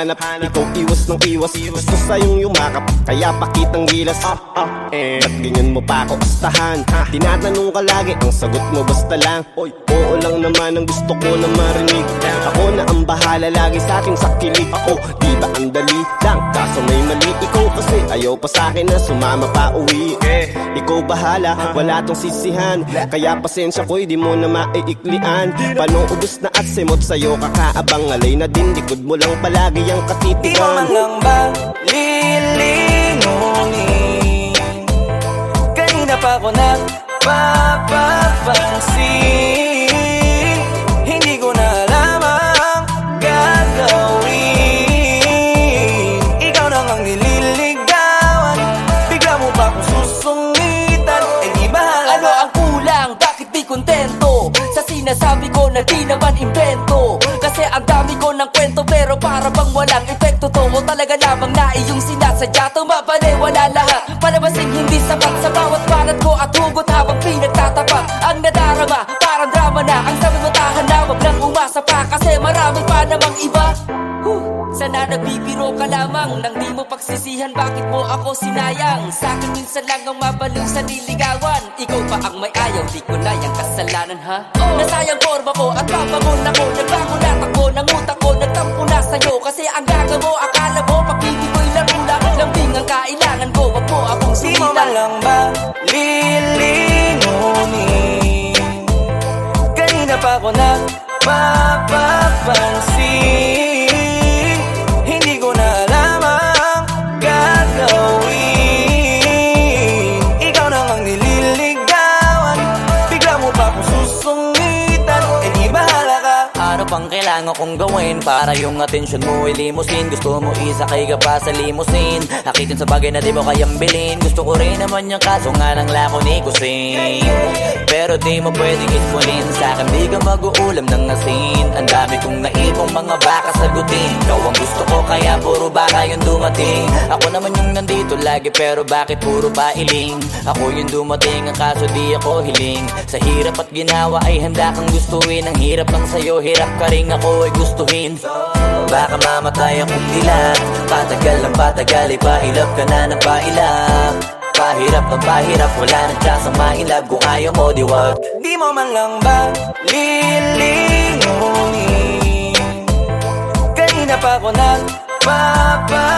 hanap. Ikaw iwas ng iwas, gusto sa'yong yumakap, kaya pakitang gilas. Ba't ganyan mo pa ako gustahan? Tinatanong ka lagi, ang sagot mo basta lang oo lang naman ang gusto ko na marinig. Ako na ang bahala lagi sa ating sakilig. Di ba ang dali lang, kaso may mali. Ikaw kasi ayaw pa sa'kin na sumama pa uwi. Ikaw bahala, wala tong sisihan, kaya pasensya ko'y di mo na maiiklian. Paano ubus na at semot sa'yo kakaabang, alay na din likod mo lang palagi ang katitigan. Di mo man lang ba lilingunin? Kanina pa ako nagpapapansin, hindi ko na alam ang gagawin. Ikaw nang ang nililigawan, bigla mo pa akong susungitan. Di bahala. Ano ang kulang? Bakit di kontento sa sinasabi ko na di naman invento? Kasi ang dami ko ng kwento pero para bang walang epekto to. O talaga lamang na iyong sinasadya, tumapaniwala lahat, palabasing hindi sapat sa bawat banat ko at hugot habang pinagtatapat. Ang nadarama, parang drama na ang sabi mo, tahan na, wag lang umasa pa, kasi marami pa namang iba. Sana nagbibiro ka lamang nang di mo pagsisihan, bakit mo ako sinayang? Sa'kin minsan lang ang mabaliw sa niligawan, ikaw pa ang may ayaw, di ko na yung kasalanan ha. Nasayang forma ko at papangon ako, nagbago na takbo ng utak ko, nagtampo na sa'yo, kasi ang gaga mo, akala mo pag-ibig laro lang, lambing ang kailangan ko, wag mo akong Di mo sumilang. man lang ba lilingunin? Kanina pa ako nagpapapansin, hindi ko na alam ang gagawin. Ikaw nang ang nililigawan, bigla mo pa akong susungitan. Di bahala ka. Ano pang kailangan kong gawin para yung atensyon mo ilimusin? Gusto mo isakay ka pa sa limusin, nakitin sa bagay na di mo kayang bilhin. Gusto ko rin naman yung kaso nga ng lako ni Kusin, pero di mo pwedeng ispunin. Sa'kin di ka mag-uulam ng asin, ang dami kong naipong mga baka sagutin. Ikaw ang gusto ko kaya puro baka yung dumating. Ako naman yung nandito lagi pero bakit puro pailing? Ako yung dumating, ang kaso di ako hiling. Sa hirap at ginawa ay handa kang gustuin. Ang hirap lang sa'yo, hirap ka rin ako ay gustuhin. Baka mamatay akong ilan, patagal ng patagal, ipahilap ka na ng pailap. Pahirap ng pahirap, wala nang chance ang mailab. Kung ayaw mo, di wag. Di mo man lang ba lilingunin? Kanina pa ako nagpapapansin,